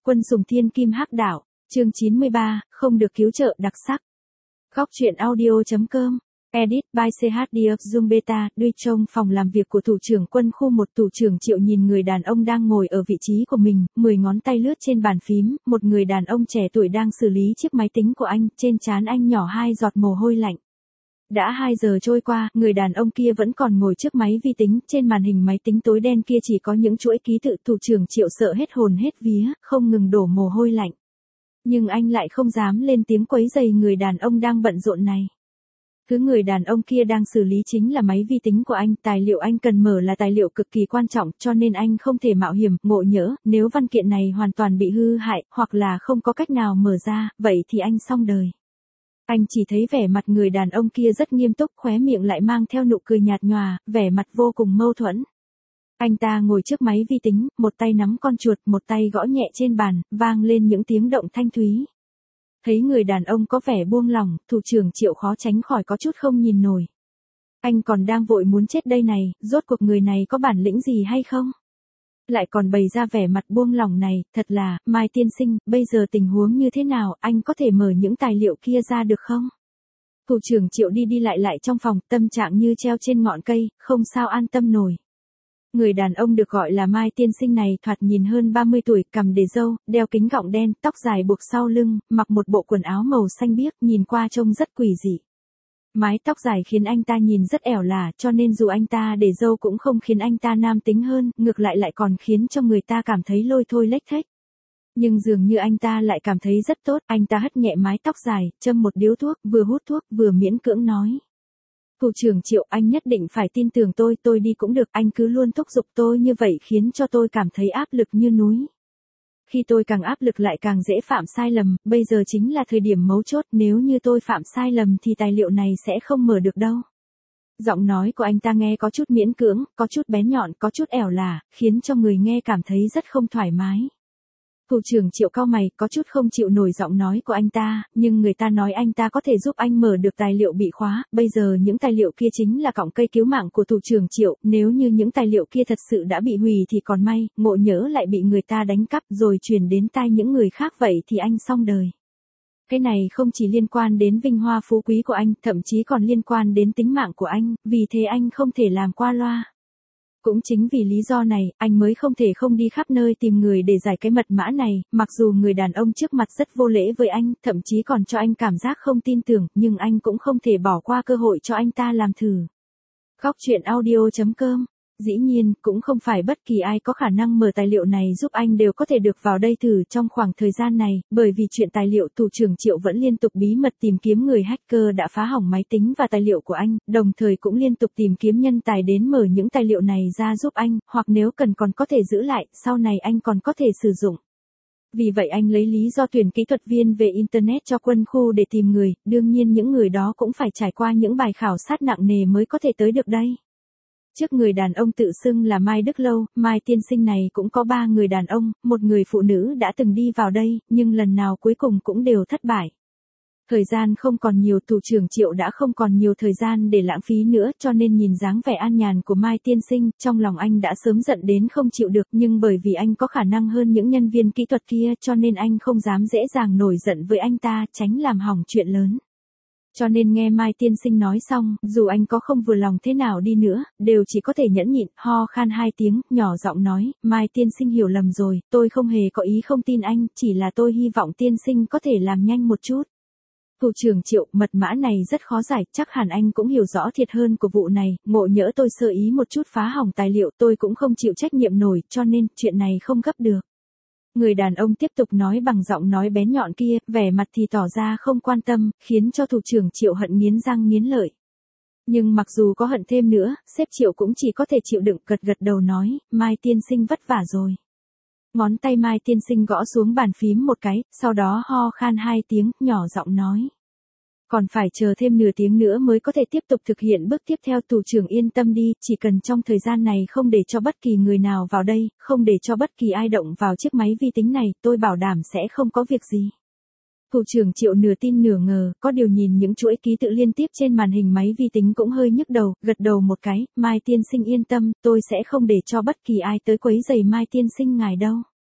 Quân Sùng Thiên Kim Hắc Đạo, chương 93, không được cứu trợ đặc sắc. Góc truyện audio.com, edit by CHD Zoom Beta, Duy trong phòng làm việc của thủ trưởng quân khu 1. Thủ trưởng Triệu nhìn người đàn ông đang ngồi ở vị trí của mình, 10 ngón tay lướt trên bàn phím, một người đàn ông trẻ tuổi đang xử lý chiếc máy tính của anh, trên trán anh nhỏ 2 giọt mồ hôi lạnh. Đã 2 giờ trôi qua, người đàn ông kia vẫn còn ngồi trước máy vi tính, trên màn hình máy tính tối đen kia chỉ có những chuỗi ký tự. Thủ trưởng Triệu sợ hết hồn hết vía, không ngừng đổ mồ hôi lạnh. Nhưng anh lại không dám lên tiếng quấy rầy người đàn ông đang bận rộn này. Thứ người đàn ông kia đang xử lý chính là máy vi tính của anh, tài liệu anh cần mở là tài liệu cực kỳ quan trọng, cho nên anh không thể mạo hiểm, ngộ nhỡ, nếu văn kiện này hoàn toàn bị hư hại, hoặc là không có cách nào mở ra, vậy thì anh xong đời. Anh chỉ thấy vẻ mặt người đàn ông kia rất nghiêm túc, khóe miệng lại mang theo nụ cười nhạt nhòa, vẻ mặt vô cùng mâu thuẫn. Anh ta ngồi trước máy vi tính, một tay nắm con chuột, một tay gõ nhẹ trên bàn, vang lên những tiếng động thanh thúy. Thấy người đàn ông có vẻ buông lỏng, thủ trưởng Triệu khó tránh khỏi có chút không nhìn nổi. Anh còn đang vội muốn chết đây này, rốt cuộc người này có bản lĩnh gì hay không? Lại còn bày ra vẻ mặt buông lỏng này, thật là, Mai tiên sinh, bây giờ tình huống như thế nào, anh có thể mở những tài liệu kia ra được không? Thủ trưởng Triệu đi đi lại trong phòng, tâm trạng như treo trên ngọn cây, không sao an tâm nổi. Người đàn ông được gọi là Mai tiên sinh này thoạt nhìn hơn 30 tuổi, cằm để râu, đeo kính gọng đen, tóc dài buộc sau lưng, mặc một bộ quần áo màu xanh biếc, nhìn qua trông rất quỷ dị. Mái tóc dài khiến anh ta nhìn rất ẻo lả, cho nên dù anh ta để râu cũng không khiến anh ta nam tính hơn, ngược lại lại còn khiến cho người ta cảm thấy lôi thôi lếch thếch. Nhưng dường như anh ta lại cảm thấy rất tốt, anh ta hất nhẹ mái tóc dài, châm một điếu thuốc, vừa hút thuốc, vừa miễn cưỡng nói. Thủ trưởng Triệu, anh nhất định phải tin tưởng tôi đi cũng được, anh cứ luôn thúc giục tôi như vậy khiến cho tôi cảm thấy áp lực như núi. Khi tôi càng áp lực lại càng dễ phạm sai lầm, bây giờ chính là thời điểm mấu chốt, nếu như tôi phạm sai lầm thì tài liệu này sẽ không mở được đâu. Giọng nói của anh ta nghe có chút miễn cưỡng, có chút bén nhọn, có chút ẻo lả, khiến cho người nghe cảm thấy rất không thoải mái. Thủ trưởng Triệu cau mày, có chút không chịu nổi giọng nói của anh ta, nhưng người ta nói anh ta có thể giúp anh mở được tài liệu bị khóa, bây giờ những tài liệu kia chính là cọng cây cứu mạng của thủ trưởng Triệu, nếu như những tài liệu kia thật sự đã bị hủy thì còn may, ngộ nhỡ lại bị người ta đánh cắp rồi truyền đến tai những người khác vậy thì anh xong đời. Cái này không chỉ liên quan đến vinh hoa phú quý của anh, thậm chí còn liên quan đến tính mạng của anh, vì thế anh không thể làm qua loa. Cũng chính vì lý do này, anh mới không thể không đi khắp nơi tìm người để giải cái mật mã này, mặc dù người đàn ông trước mặt rất vô lễ với anh, thậm chí còn cho anh cảm giác không tin tưởng, nhưng anh cũng không thể bỏ qua cơ hội cho anh ta làm thử. Góc truyện audio.com. Dĩ nhiên, cũng không phải bất kỳ ai có khả năng mở tài liệu này giúp anh đều có thể được vào đây thử trong khoảng thời gian này, bởi vì chuyện tài liệu thủ trưởng Triệu vẫn liên tục bí mật tìm kiếm người hacker đã phá hỏng máy tính và tài liệu của anh, đồng thời cũng liên tục tìm kiếm nhân tài đến mở những tài liệu này ra giúp anh, hoặc nếu cần còn có thể giữ lại, sau này anh còn có thể sử dụng. Vì vậy anh lấy lý do tuyển kỹ thuật viên về Internet cho quân khu để tìm người, đương nhiên những người đó cũng phải trải qua những bài khảo sát nặng nề mới có thể tới được đây. Trước người đàn ông tự xưng là Mai Đức Lâu, Mai tiên sinh này cũng có 3 người đàn ông, một người phụ nữ đã từng đi vào đây, nhưng lần nào cuối cùng cũng đều thất bại. Thời gian không còn nhiều, thủ trưởng Triệu đã không còn nhiều thời gian để lãng phí nữa, cho nên nhìn dáng vẻ an nhàn của Mai tiên sinh, trong lòng anh đã sớm giận đến không chịu được, nhưng bởi vì anh có khả năng hơn những nhân viên kỹ thuật kia cho nên anh không dám dễ dàng nổi giận với anh ta, tránh làm hỏng chuyện lớn. Cho nên nghe Mai tiên sinh nói xong, dù anh có không vừa lòng thế nào đi nữa, đều chỉ có thể nhẫn nhịn, ho khan 2 tiếng, nhỏ giọng nói, Mai tiên sinh hiểu lầm rồi, tôi không hề có ý không tin anh, chỉ là tôi hy vọng tiên sinh có thể làm nhanh một chút. Thủ trưởng Triệu, mật mã này rất khó giải, chắc hẳn anh cũng hiểu rõ thiệt hơn của vụ này, ngộ nhỡ tôi sơ ý một chút phá hỏng tài liệu tôi cũng không chịu trách nhiệm nổi, cho nên, chuyện này không gấp được. Người đàn ông tiếp tục nói bằng giọng nói bén nhọn kia, vẻ mặt thì tỏ ra không quan tâm, khiến cho thủ trưởng Triệu hận nghiến răng nghiến lợi. Nhưng mặc dù có hận thêm nữa, sếp Triệu cũng chỉ có thể chịu đựng, gật đầu nói, Mai tiên sinh vất vả rồi. Ngón tay Mai tiên sinh gõ xuống bàn phím một cái, sau đó ho khan 2 tiếng, nhỏ giọng nói. Còn phải chờ thêm nửa tiếng nữa mới có thể tiếp tục thực hiện bước tiếp theo. Thủ trưởng yên tâm đi, chỉ cần trong thời gian này không để cho bất kỳ người nào vào đây, không để cho bất kỳ ai động vào chiếc máy vi tính này, tôi bảo đảm sẽ không có việc gì. Thủ trưởng Triệu nửa tin nửa ngờ, có điều nhìn những chuỗi ký tự liên tiếp trên màn hình máy vi tính cũng hơi nhức đầu, gật đầu một cái, Mai tiên sinh yên tâm, tôi sẽ không để cho bất kỳ ai tới quấy rầy Mai tiên sinh ngài đâu.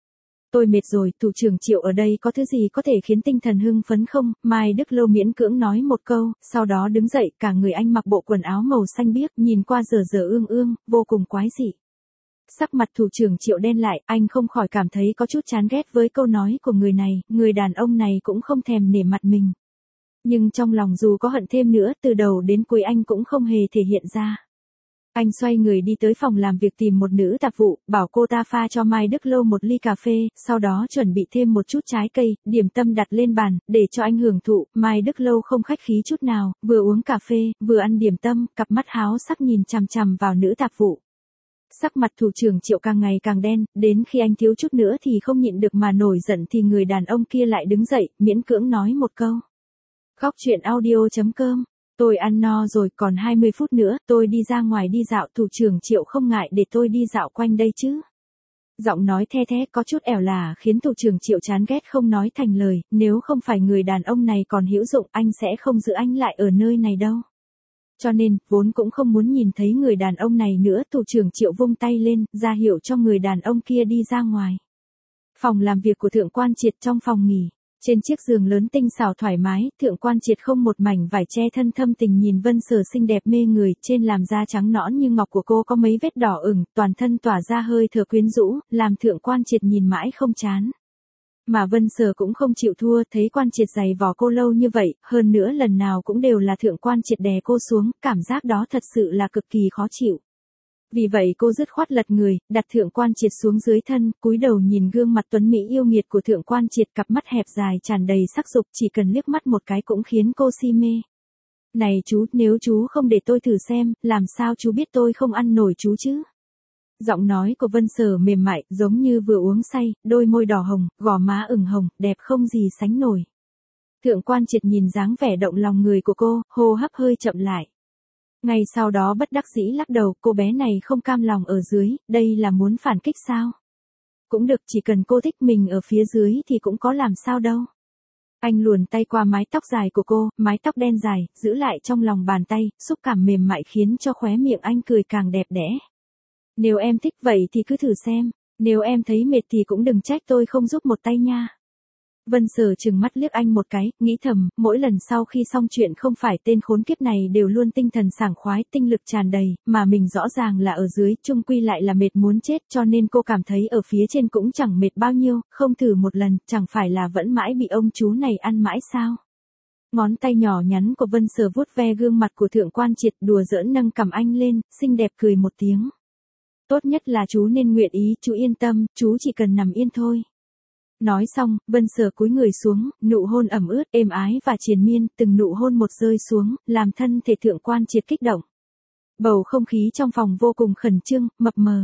Tôi mệt rồi, thủ trưởng Triệu ở đây có thứ gì có thể khiến tinh thần hưng phấn không? Mai Đức Lâu miễn cưỡng nói một câu, sau đó đứng dậy, cả người anh mặc bộ quần áo màu xanh biếc, nhìn qua dở dở ương ương, vô cùng quái dị. Sắc mặt thủ trưởng Triệu đen lại, anh không khỏi cảm thấy có chút chán ghét với câu nói của người này, người đàn ông này cũng không thèm nể mặt mình. Nhưng trong lòng dù có hận thêm nữa, từ đầu đến cuối anh cũng không hề thể hiện ra. Anh xoay người đi tới phòng làm việc tìm một nữ tạp vụ, bảo cô ta pha cho Mai Đức Lâu một ly cà phê, sau đó chuẩn bị thêm một chút trái cây, điểm tâm đặt lên bàn, để cho anh hưởng thụ. Mai Đức Lâu không khách khí chút nào, vừa uống cà phê, vừa ăn điểm tâm, cặp mắt háo sắc nhìn chằm chằm vào nữ tạp vụ. Sắc mặt thủ trưởng Triệu càng ngày càng đen, đến khi anh thiếu chút nữa thì không nhịn được mà nổi giận thì người đàn ông kia lại đứng dậy, miễn cưỡng nói một câu. Góc chuyện audio.com. Tôi ăn no rồi, còn 20 phút nữa, tôi đi ra ngoài đi dạo, thủ trưởng Triệu không ngại để tôi đi dạo quanh đây chứ. Giọng nói the thé có chút ẻo lả khiến thủ trưởng Triệu chán ghét không nói thành lời, nếu không phải người đàn ông này còn hữu dụng anh sẽ không giữ anh lại ở nơi này đâu. Cho nên, vốn cũng không muốn nhìn thấy người đàn ông này nữa, thủ trưởng Triệu vung tay lên, ra hiệu cho người đàn ông kia đi ra ngoài. Phòng làm việc của Thượng Quan Triệt trong phòng nghỉ. Trên chiếc giường lớn tinh xảo thoải mái, Thượng Quan Triệt không một mảnh vải che thân thâm tình nhìn Vân Sở xinh đẹp mê người, trên làn da trắng nõn như ngọc của cô có mấy vết đỏ ửng, toàn thân tỏa ra hơi thở quyến rũ, làm Thượng Quan Triệt nhìn mãi không chán. Mà Vân Sở cũng không chịu thua, thấy Quan Triệt giày vò cô lâu như vậy, hơn nữa lần nào cũng đều là Thượng Quan Triệt đè cô xuống, cảm giác đó thật sự là cực kỳ khó chịu. Vì vậy cô dứt khoát lật người, đặt Thượng Quan Triệt xuống dưới thân, cúi đầu nhìn gương mặt tuấn mỹ yêu nghiệt của Thượng Quan Triệt, cặp mắt hẹp dài tràn đầy sắc dục, chỉ cần liếc mắt một cái cũng khiến cô si mê. Này chú, nếu chú không để tôi thử xem, làm sao chú biết tôi không ăn nổi chú chứ? Giọng nói của Vân Sở mềm mại, giống như vừa uống say, đôi môi đỏ hồng, gò má ửng hồng, đẹp không gì sánh nổi. Thượng Quan Triệt nhìn dáng vẻ động lòng người của cô, hô hấp hơi chậm lại. Ngay sau đó bất đắc dĩ lắc đầu, cô bé này không cam lòng ở dưới, đây là muốn phản kích sao? Cũng được, chỉ cần cô thích mình ở phía dưới thì cũng có làm sao đâu. Anh luồn tay qua mái tóc dài của cô, mái tóc đen dài, giữ lại trong lòng bàn tay, xúc cảm mềm mại khiến cho khóe miệng anh cười càng đẹp đẽ. Nếu em thích vậy thì cứ thử xem, nếu em thấy mệt thì cũng đừng trách tôi không giúp một tay nha. Vân Sở trừng mắt liếc anh một cái, nghĩ thầm, mỗi lần sau khi xong chuyện không phải tên khốn kiếp này đều luôn tinh thần sảng khoái, tinh lực tràn đầy, mà mình rõ ràng là ở dưới, chung quy lại là mệt muốn chết, cho nên cô cảm thấy ở phía trên cũng chẳng mệt bao nhiêu, không thử một lần, chẳng phải là vẫn mãi bị ông chú này ăn mãi sao. Ngón tay nhỏ nhắn của Vân Sở vuốt ve gương mặt của Thượng Quan Triệt, đùa giỡn nâng cằm anh lên, xinh đẹp cười một tiếng. Tốt nhất là chú nên nguyện ý, chú yên tâm, chú chỉ cần nằm yên thôi. Nói xong, Vân Sở cúi người xuống, nụ hôn ẩm ướt, êm ái và triền miên, từng nụ hôn một rơi xuống, làm thân thể Thượng Quan Triệt kích động. Bầu không khí trong phòng vô cùng khẩn trương, mập mờ.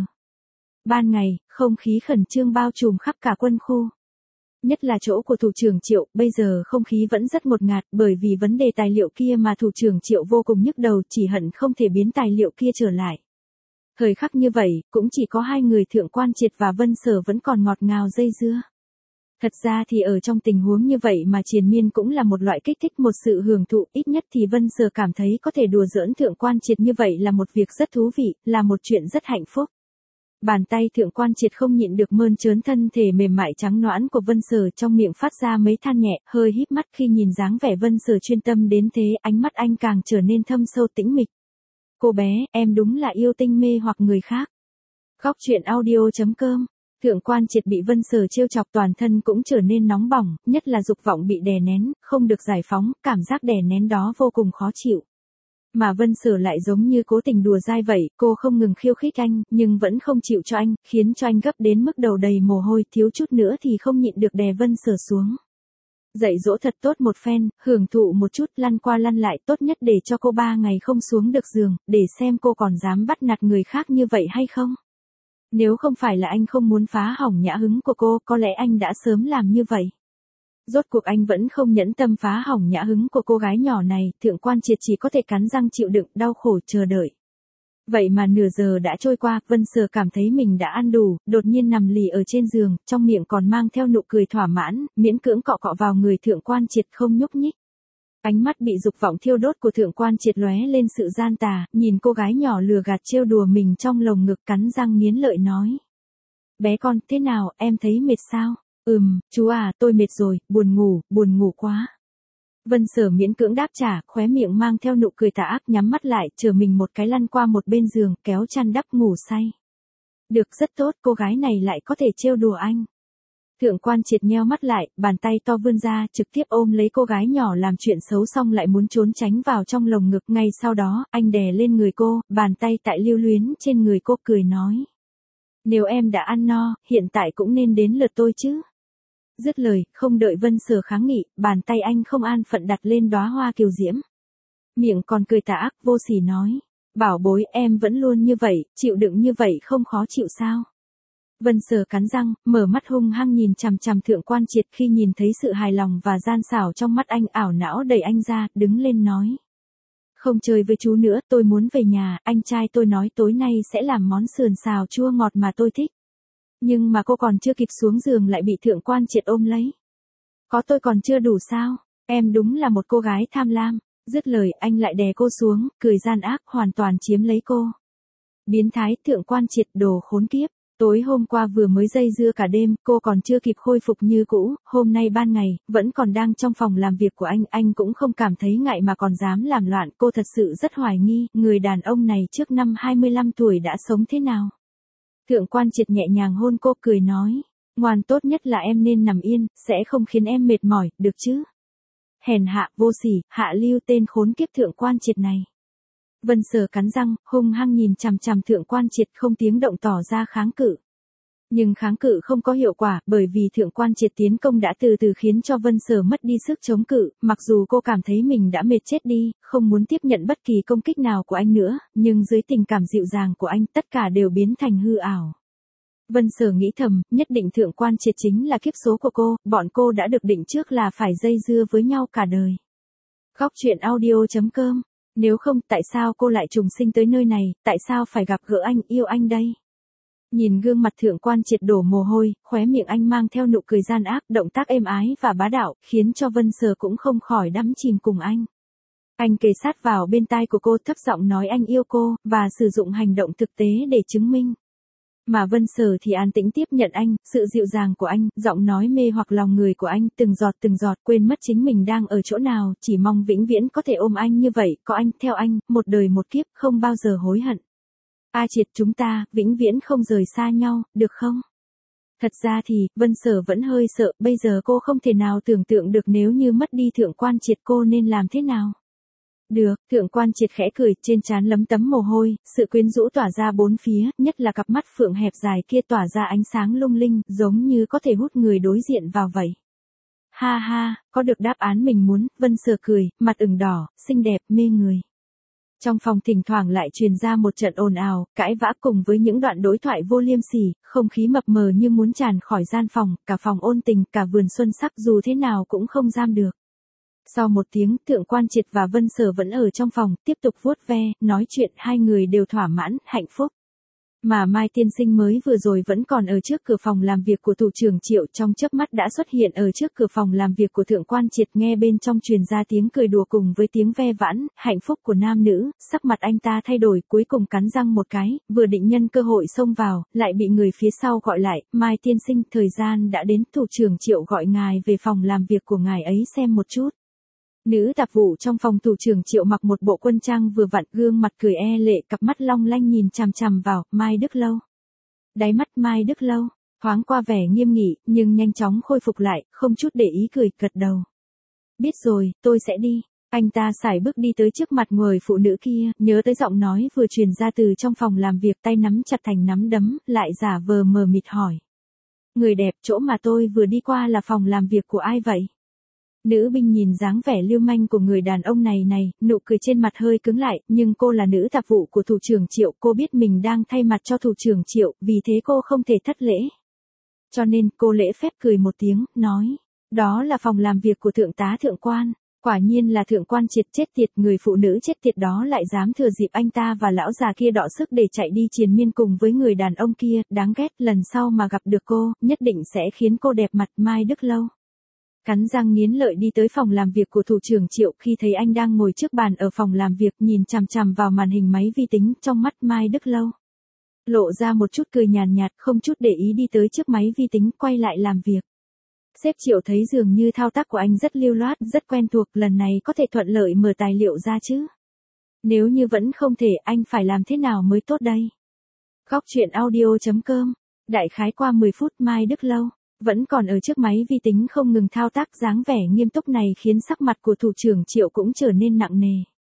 Ban ngày, không khí khẩn trương bao trùm khắp cả quân khu. Nhất là chỗ của thủ trưởng Triệu, bây giờ không khí vẫn rất ngột ngạt, bởi vì vấn đề tài liệu kia mà thủ trưởng Triệu vô cùng nhức đầu, chỉ hận không thể biến tài liệu kia trở lại. Thời khắc như vậy, cũng chỉ có hai người Thượng Quan Triệt và Vân Sở vẫn còn ngọt ngào dây dưa. Thật ra thì ở trong tình huống như vậy mà triền miên cũng là một loại kích thích, một sự hưởng thụ, ít nhất thì Vân Sở cảm thấy có thể đùa giỡn Thượng Quan Triệt như vậy là một việc rất thú vị, là một chuyện rất hạnh phúc. Bàn tay Thượng Quan Triệt không nhịn được mơn trớn thân thể mềm mại trắng nõn của Vân Sở, trong miệng phát ra mấy than nhẹ, hơi híp mắt khi nhìn dáng vẻ Vân Sở chuyên tâm đến thế, ánh mắt anh càng trở nên thâm sâu tĩnh mịch. Cô bé, em đúng là yêu tinh mê hoặc người khác. Góc chuyện audio.com. Thượng Quan Triệt bị Vân Sở trêu chọc, toàn thân cũng trở nên nóng bỏng, nhất là dục vọng bị đè nén, không được giải phóng, cảm giác đè nén đó vô cùng khó chịu. Mà Vân Sở lại giống như cố tình đùa dai vậy, cô không ngừng khiêu khích anh, nhưng vẫn không chịu cho anh, khiến cho anh gấp đến mức đầu đầy mồ hôi, thiếu chút nữa thì không nhịn được đè Vân Sở xuống. Dạy dỗ thật tốt một phen, hưởng thụ một chút, lăn qua lăn lại, tốt nhất để cho cô 3 ngày không xuống được giường, để xem cô còn dám bắt nạt người khác như vậy hay không. Nếu không phải là anh không muốn phá hỏng nhã hứng của cô, có lẽ anh đã sớm làm như vậy. Rốt cuộc anh vẫn không nhẫn tâm phá hỏng nhã hứng của cô gái nhỏ này, Thượng Quan Triệt chỉ có thể cắn răng chịu đựng, đau khổ chờ đợi. Vậy mà nửa giờ đã trôi qua, Vân Sở cảm thấy mình đã ăn đủ, đột nhiên nằm lì ở trên giường, trong miệng còn mang theo nụ cười thỏa mãn, miễn cưỡng cọ cọ vào người Thượng Quan Triệt không nhúc nhích. Ánh mắt bị dục vọng thiêu đốt của Thượng Quan Triệt lóe lên sự gian tà, nhìn cô gái nhỏ lừa gạt trêu đùa mình trong lồng ngực, cắn răng nghiến lợi nói. Bé con, thế nào, em thấy mệt sao? Chú à, tôi mệt rồi, buồn ngủ quá. Vân Sở miễn cưỡng đáp trả, khóe miệng mang theo nụ cười tà ác, nhắm mắt lại, chờ mình một cái lăn qua một bên giường, kéo chăn đắp ngủ say. Được, rất tốt, cô gái này lại có thể trêu đùa anh. Thượng quan Triệt nheo mắt lại, bàn tay to vươn ra, trực tiếp ôm lấy cô gái nhỏ làm chuyện xấu xong lại muốn trốn tránh vào trong lồng ngực. Ngay sau đó, anh đè lên người cô, bàn tay tại lưu luyến trên người cô, cười nói. Nếu em đã ăn no, hiện tại cũng nên đến lượt tôi chứ. Dứt lời, không đợi Vân Sở kháng nghị, bàn tay anh không an phận đặt lên đóa hoa kiều diễm. Miệng còn cười tà ác vô sỉ nói. Bảo bối, em vẫn luôn như vậy, chịu đựng như vậy không khó chịu sao? Vân Sở cắn răng, mở mắt hung hăng nhìn chằm chằm Thượng quan Triệt. Khi nhìn thấy sự hài lòng và gian xảo trong mắt anh, ảo não đẩy anh ra, đứng lên nói. Không chơi với chú nữa, tôi muốn về nhà, anh trai tôi nói tối nay sẽ làm món sườn xào chua ngọt mà tôi thích. Nhưng mà cô còn chưa kịp xuống giường lại bị Thượng quan Triệt ôm lấy. Có tôi còn chưa đủ sao? Em đúng là một cô gái tham lam. Dứt lời, anh lại đè cô xuống, cười gian ác, hoàn toàn chiếm lấy cô. Biến thái, Thượng quan Triệt, đồ khốn kiếp. Tối hôm qua vừa mới dây dưa cả đêm, cô còn chưa kịp khôi phục như cũ, hôm nay ban ngày, vẫn còn đang trong phòng làm việc của anh cũng không cảm thấy ngại mà còn dám làm loạn. Cô thật sự rất hoài nghi, người đàn ông này trước năm 25 tuổi đã sống thế nào. Thượng quan Triệt nhẹ nhàng hôn cô, cười nói, ngoan, tốt nhất là em nên nằm yên, sẽ không khiến em mệt mỏi, được chứ? Hèn hạ, vô sỉ, hạ lưu, tên khốn kiếp Thượng quan Triệt này. Vân Sở cắn răng, hung hăng nhìn chằm chằm Thượng quan Triệt, không tiếng động tỏ ra kháng cự. Nhưng kháng cự không có hiệu quả, bởi vì Thượng quan Triệt tiến công đã từ từ khiến cho Vân Sở mất đi sức chống cự. Mặc dù cô cảm thấy mình đã mệt chết đi, không muốn tiếp nhận bất kỳ công kích nào của anh nữa, nhưng dưới tình cảm dịu dàng của anh, tất cả đều biến thành hư ảo. Vân Sở nghĩ thầm, nhất định Thượng quan Triệt chính là kiếp số của cô, bọn cô đã được định trước là phải dây dưa với nhau cả đời. Góc truyện audio.com. Nếu không, tại sao cô lại trùng sinh tới nơi này, tại sao phải gặp gỡ anh, yêu anh đây? Nhìn gương mặt Thượng quan Triệt đổ mồ hôi, khóe miệng anh mang theo nụ cười gian ác, động tác êm ái và bá đạo, khiến cho Vân Sở cũng không khỏi đắm chìm cùng anh. Anh kề sát vào bên tai của cô, thấp giọng nói anh yêu cô, và sử dụng hành động thực tế để chứng minh. Mà Vân Sở thì an tĩnh tiếp nhận anh, sự dịu dàng của anh, giọng nói mê hoặc lòng người của anh, từng giọt quên mất chính mình đang ở chỗ nào, chỉ mong vĩnh viễn có thể ôm anh như vậy, có anh, theo anh, một đời một kiếp, không bao giờ hối hận. A Triệt, chúng ta, vĩnh viễn không rời xa nhau, được không? Thật ra thì, Vân Sở vẫn hơi sợ, bây giờ cô không thể nào tưởng tượng được nếu như mất đi Thượng quan Triệt cô nên làm thế nào. Được, Thượng quan Triệt khẽ cười, trên trán lấm tấm mồ hôi, sự quyến rũ tỏa ra bốn phía, nhất là cặp mắt phượng hẹp dài kia tỏa ra ánh sáng lung linh, giống như có thể hút người đối diện vào vậy. Ha ha, có được đáp án mình muốn, Vân Sở cười, mặt ửng đỏ, xinh đẹp, mê người. Trong phòng thỉnh thoảng lại truyền ra một trận ồn ào, cãi vã cùng với những đoạn đối thoại vô liêm sỉ, không khí mập mờ như muốn tràn khỏi gian phòng, cả phòng ôn tình, cả vườn xuân sắc dù thế nào cũng không giam được. Sau một tiếng, Thượng quan Triệt và Vân Sở vẫn ở trong phòng, tiếp tục vuốt ve, nói chuyện, hai người đều thỏa mãn, hạnh phúc. Mà Mai tiên sinh mới vừa rồi vẫn còn ở trước cửa phòng làm việc của thủ trưởng Triệu, trong chớp mắt đã xuất hiện ở trước cửa phòng làm việc của Thượng quan Triệt, nghe bên trong truyền ra tiếng cười đùa cùng với tiếng ve vãn, hạnh phúc của nam nữ, sắc mặt anh ta thay đổi, cuối cùng cắn răng một cái, vừa định nhân cơ hội xông vào, lại bị người phía sau gọi lại, Mai tiên sinh, thời gian đã đến, thủ trưởng Triệu gọi ngài về phòng làm việc của ngài ấy xem một chút. Nữ tạp vụ trong phòng thủ trưởng Triệu mặc một bộ quân trang vừa vặn, gương mặt cười e lệ, cặp mắt long lanh nhìn chằm chằm vào Mai Đức Lâu. Đáy mắt Mai Đức Lâu thoáng qua vẻ nghiêm nghị, nhưng nhanh chóng khôi phục lại, không chút để ý cười, gật đầu. Biết rồi, tôi sẽ đi. Anh ta sải bước đi tới trước mặt người phụ nữ kia, nhớ tới giọng nói vừa truyền ra từ trong phòng làm việc, tay nắm chặt thành nắm đấm, lại giả vờ mờ mịt hỏi. Người đẹp, chỗ mà tôi vừa đi qua là phòng làm việc của ai vậy? Nữ binh nhìn dáng vẻ lưu manh của người đàn ông này, nụ cười trên mặt hơi cứng lại, nhưng cô là nữ tạp vụ của thủ trưởng Triệu, cô biết mình đang thay mặt cho thủ trưởng Triệu, vì thế cô không thể thất lễ. Cho nên, cô lễ phép cười một tiếng, nói, đó là phòng làm việc của thượng tá Thượng quan. Quả nhiên là Thượng quan Triệt, chết tiệt, người phụ nữ chết tiệt đó lại dám thừa dịp anh ta và lão già kia đọ sức để chạy đi triền miên cùng với người đàn ông kia, đáng ghét, lần sau mà gặp được cô, nhất định sẽ khiến cô đẹp mặt. Mai Đức Lâu cắn răng nghiến lợi đi tới phòng làm việc của thủ trưởng Triệu, khi thấy anh đang ngồi trước bàn ở phòng làm việc, nhìn chằm chằm vào màn hình máy vi tính, trong mắt Mai Đức Lâu lộ ra một chút cười nhàn nhạt, không chút để ý đi tới trước máy vi tính, quay lại làm việc. Sếp Triệu thấy dường như thao tác của anh rất lưu loát, rất quen thuộc, lần này có thể thuận lợi mở tài liệu ra chứ. Nếu như vẫn không thể, anh phải làm thế nào mới tốt đây? Góc truyện audio.com. Đại khái qua 10 phút Mai Đức Lâu vẫn còn ở trước máy vi tính không ngừng thao tác, dáng vẻ nghiêm túc này khiến sắc mặt của thủ trưởng Triệu cũng trở nên nặng nề.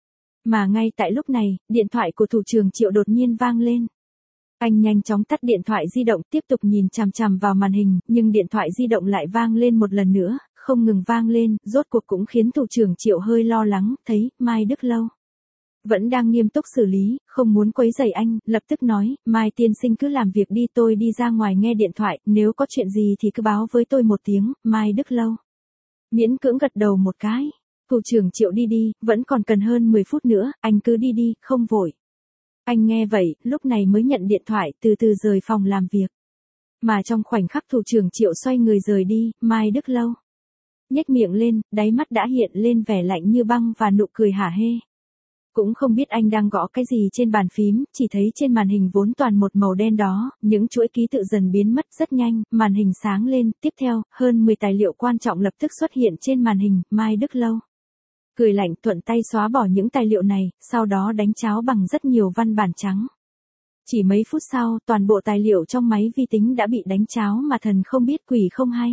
Mà ngay tại lúc này, điện thoại của thủ trưởng Triệu đột nhiên vang lên. Anh nhanh chóng tắt điện thoại di động, tiếp tục nhìn chằm chằm vào màn hình, nhưng điện thoại di động lại vang lên một lần nữa, không ngừng vang lên, rốt cuộc cũng khiến thủ trưởng Triệu hơi lo lắng, thấy Mai Đức Lâu vẫn đang nghiêm túc xử lý, không muốn quấy rầy anh, lập tức nói, Mai tiên sinh cứ làm việc đi, tôi đi ra ngoài nghe điện thoại, nếu có chuyện gì thì cứ báo với tôi một tiếng. Mai Đức Lâu miễn cưỡng gật đầu một cái. Thủ trưởng Triệu đi đi, vẫn còn cần hơn 10 phút nữa, anh cứ đi đi, không vội. Anh nghe vậy, lúc này mới nhận điện thoại, từ từ rời phòng làm việc. Mà trong khoảnh khắc thủ trưởng Triệu xoay người rời đi, Mai Đức Lâu nhếch miệng lên, đáy mắt đã hiện lên vẻ lạnh như băng và nụ cười hả hê. Cũng không biết anh đang gõ cái gì trên bàn phím, chỉ thấy trên màn hình vốn toàn một màu đen đó, những chuỗi ký tự dần biến mất rất nhanh, màn hình sáng lên, tiếp theo, hơn 10 tài liệu quan trọng lập tức xuất hiện trên màn hình. Mai Đức Lâu cười lạnh, thuận tay xóa bỏ những tài liệu này, sau đó đánh cháo bằng rất nhiều văn bản trắng. Chỉ mấy phút sau, toàn bộ tài liệu trong máy vi tính đã bị đánh cháo mà thần không biết quỷ không hay.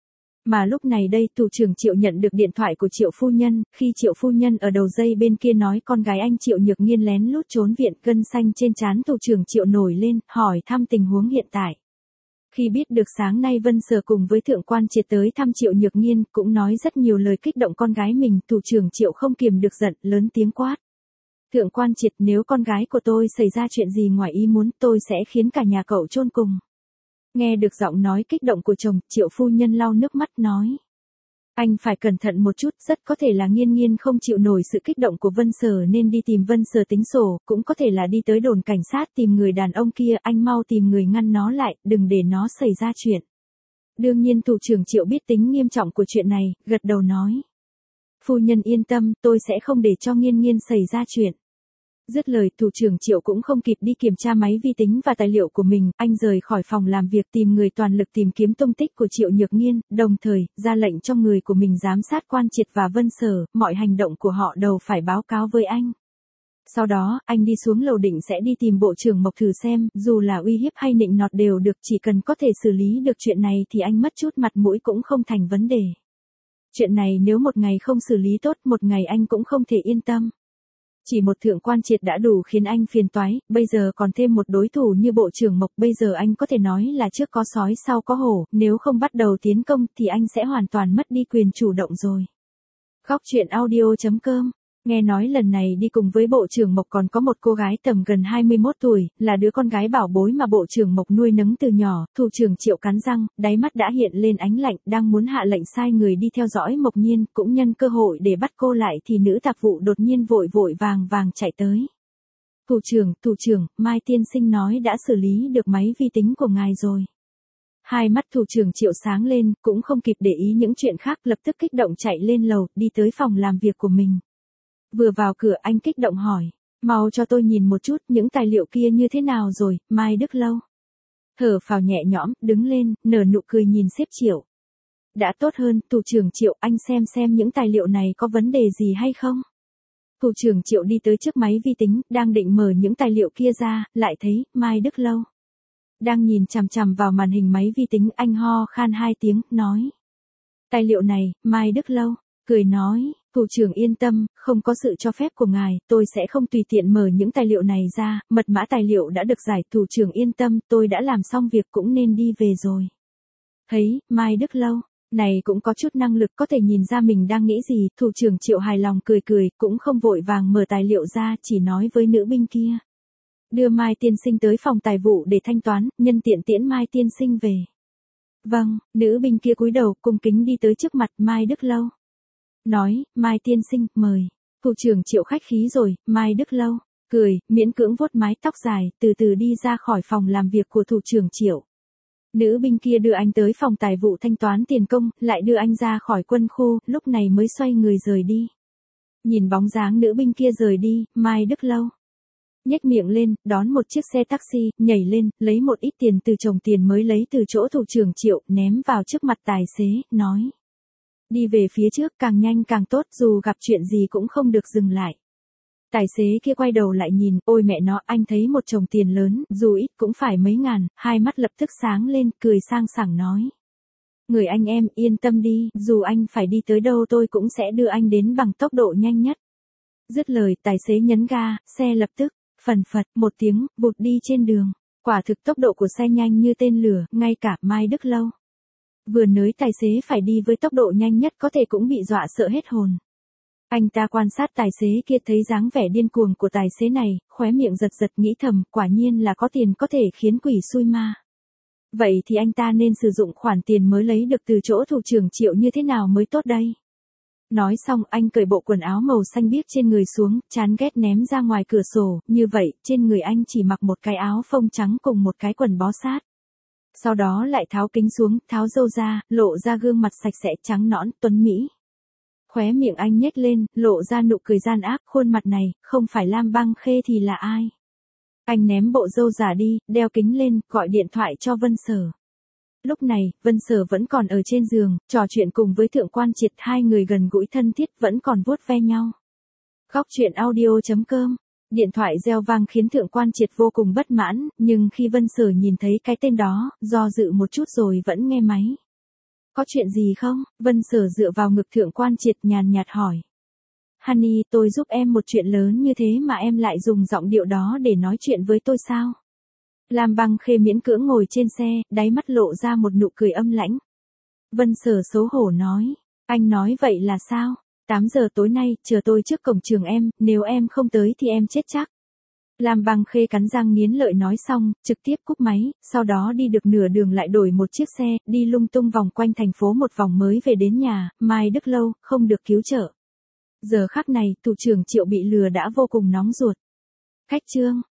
Mà lúc này đây, thủ trưởng Triệu nhận được điện thoại của Triệu phu nhân, khi Triệu phu nhân ở đầu dây bên kia nói con gái anh Triệu Nhược Nghiên lén lút trốn viện, gân xanh trên trán thủ trưởng Triệu nổi lên, hỏi thăm tình huống hiện tại. Khi biết được sáng nay Vân Sở cùng với thượng quan Triệt tới thăm Triệu Nhược Nghiên, cũng nói rất nhiều lời kích động con gái mình, thủ trưởng Triệu không kiềm được giận, lớn tiếng quát. Thượng quan Triệt, nếu con gái của tôi xảy ra chuyện gì ngoài ý muốn, tôi sẽ khiến cả nhà cậu chôn cùng. Nghe được giọng nói kích động của chồng, Triệu phu nhân lau nước mắt nói. Anh phải cẩn thận một chút, rất có thể là Nghiên Nghiên không chịu nổi sự kích động của Vân Sở nên đi tìm Vân Sở tính sổ, cũng có thể là đi tới đồn cảnh sát tìm người đàn ông kia, anh mau tìm người ngăn nó lại, đừng để nó xảy ra chuyện. Đương nhiên thủ trưởng Triệu biết tính nghiêm trọng của chuyện này, gật đầu nói. Phu nhân yên tâm, tôi sẽ không để cho Nghiên Nghiên xảy ra chuyện. Dứt lời, thủ trưởng Triệu cũng không kịp đi kiểm tra máy vi tính và tài liệu của mình, anh rời khỏi phòng làm việc tìm người toàn lực tìm kiếm tung tích của Triệu Nhược Nghiên, đồng thời, ra lệnh cho người của mình giám sát quan Triệt và Vân Sở, mọi hành động của họ đều phải báo cáo với anh. Sau đó, anh đi xuống lầu định sẽ đi tìm bộ trưởng Mộc thử xem, dù là uy hiếp hay nịnh nọt đều được, chỉ cần có thể xử lý được chuyện này thì anh mất chút mặt mũi cũng không thành vấn đề. Chuyện này nếu một ngày không xử lý tốt, một ngày anh cũng không thể yên tâm. Chỉ một thượng quan Triệt đã đủ khiến anh phiền toái, bây giờ còn thêm một đối thủ như bộ trưởng Mộc, bây giờ anh có thể nói là trước có sói sau có hổ, nếu không bắt đầu tiến công thì anh sẽ hoàn toàn mất đi quyền chủ động rồi. Góc truyện audio.com. Nghe nói lần này đi cùng với bộ trưởng Mộc còn có một cô gái tầm gần 21 tuổi, là đứa con gái bảo bối mà bộ trưởng Mộc nuôi nấng từ nhỏ, thủ trưởng Triệu cắn răng, đáy mắt đã hiện lên ánh lạnh, đang muốn hạ lệnh sai người đi theo dõi Mộc Nhiên, cũng nhân cơ hội để bắt cô lại thì nữ tạp vụ đột nhiên vội vội vàng vàng chạy tới. Thủ trưởng, Mai tiên sinh nói đã xử lý được máy vi tính của ngài rồi. Hai mắt thủ trưởng Triệu sáng lên, cũng không kịp để ý những chuyện khác, lập tức kích động chạy lên lầu, đi tới phòng làm việc của mình. Vừa vào cửa anh kích động hỏi, mau cho tôi nhìn một chút những tài liệu kia như thế nào rồi. Mai Đức Lâu thở phào nhẹ nhõm, đứng lên, nở nụ cười nhìn sếp Triệu. Đã tốt hơn, thủ trưởng Triệu, anh xem những tài liệu này có vấn đề gì hay không. Thủ trưởng Triệu đi tới trước máy vi tính, đang định mở những tài liệu kia ra, lại thấy Mai Đức Lâu đang nhìn chằm chằm vào màn hình máy vi tính, anh ho khan hai tiếng, nói. Tài liệu này, Mai Đức Lâu cười nói, thủ trưởng yên tâm, không có sự cho phép của ngài, tôi sẽ không tùy tiện mở những tài liệu này ra, mật mã tài liệu đã được giải, thủ trưởng yên tâm, tôi đã làm xong việc cũng nên đi về rồi. Thấy, Mai Đức Lâu này cũng có chút năng lực, có thể nhìn ra mình đang nghĩ gì, thủ trưởng Triệu hài lòng cười, cũng không vội vàng mở tài liệu ra, chỉ nói với nữ binh kia. Đưa Mai tiên sinh tới phòng tài vụ để thanh toán, nhân tiện tiễn Mai tiên sinh về. Vâng, nữ binh kia cúi đầu cung kính đi tới trước mặt Mai Đức Lâu. Nói, Mai tiên sinh, mời. Thủ trưởng Triệu khách khí rồi, Mai Đức Lâu cười, miễn cưỡng vuốt mái tóc dài, từ từ đi ra khỏi phòng làm việc của thủ trưởng Triệu. Nữ binh kia đưa anh tới phòng tài vụ thanh toán tiền công, lại đưa anh ra khỏi quân khu, lúc này mới xoay người rời đi. Nhìn bóng dáng nữ binh kia rời đi, Mai Đức Lâu Nhếch miệng lên, đón một chiếc xe taxi, nhảy lên, lấy một ít tiền từ chồng tiền mới lấy từ chỗ thủ trưởng Triệu, ném vào trước mặt tài xế, nói. Đi về phía trước, càng nhanh càng tốt, dù gặp chuyện gì cũng không được dừng lại. Tài xế kia quay đầu lại nhìn, ôi mẹ nó, anh thấy một chồng tiền lớn, dù ít cũng phải mấy ngàn, hai mắt lập tức sáng lên, cười sang sảng nói. Người anh em, yên tâm đi, dù anh phải đi tới đâu tôi cũng sẽ đưa anh đến bằng tốc độ nhanh nhất. Dứt lời, tài xế nhấn ga, xe lập tức, phần phật, một tiếng, vụt đi trên đường. Quả thực tốc độ của xe nhanh như tên lửa, ngay cả Mai Đức Lâu. Vừa nới tài xế phải đi với tốc độ nhanh nhất có thể cũng bị dọa sợ hết hồn. Anh ta quan sát tài xế kia thấy dáng vẻ điên cuồng của tài xế này, khóe miệng giật giật nghĩ thầm, quả nhiên là có tiền có thể khiến quỷ xui ma. Vậy thì anh ta nên sử dụng khoản tiền mới lấy được từ chỗ thủ trưởng Triệu như thế nào mới tốt đây? Nói xong anh cởi bộ quần áo màu xanh biếc trên người xuống, chán ghét ném ra ngoài cửa sổ, như vậy, trên người anh chỉ mặc một cái áo phông trắng cùng một cái quần bó sát. Sau đó lại tháo kính xuống, tháo râu ra, lộ ra gương mặt sạch sẽ trắng nõn, tuấn mỹ. Khóe miệng anh nhếch lên, lộ ra nụ cười gian ác, khuôn mặt này, không phải Lam Băng Khê thì là ai? Anh ném bộ râu giả đi, đeo kính lên, gọi điện thoại cho Vân Sở. Lúc này, Vân Sở vẫn còn ở trên giường, trò chuyện cùng với Thượng Quan Triệt, hai người gần gũi thân thiết vẫn còn vuốt ve nhau. Góc truyện audio.com. Điện thoại reo vang khiến Thượng Quan Triệt vô cùng bất mãn, nhưng khi Vân Sở nhìn thấy cái tên đó, do dự một chút rồi vẫn nghe máy. Có chuyện gì không? Vân Sở dựa vào ngực Thượng Quan Triệt nhàn nhạt hỏi. Honey, tôi giúp em một chuyện lớn như thế mà em lại dùng giọng điệu đó để nói chuyện với tôi sao? Lam Băng Khê miễn cưỡng ngồi trên xe, đáy mắt lộ ra một nụ cười âm lãnh. Vân Sở xấu hổ nói. Anh nói vậy là sao? 8 giờ tối nay, chờ tôi trước cổng trường em, nếu em không tới thì em chết chắc. Lam Băng Khê cắn răng nghiến lợi nói xong, trực tiếp cúp máy, sau đó đi được nửa đường lại đổi một chiếc xe, đi lung tung vòng quanh thành phố một vòng mới về đến nhà, Mai Đức Lâu, không được cứu trợ. Giờ khắc này, thủ trưởng Triệu bị lừa đã vô cùng nóng ruột. Khách trương.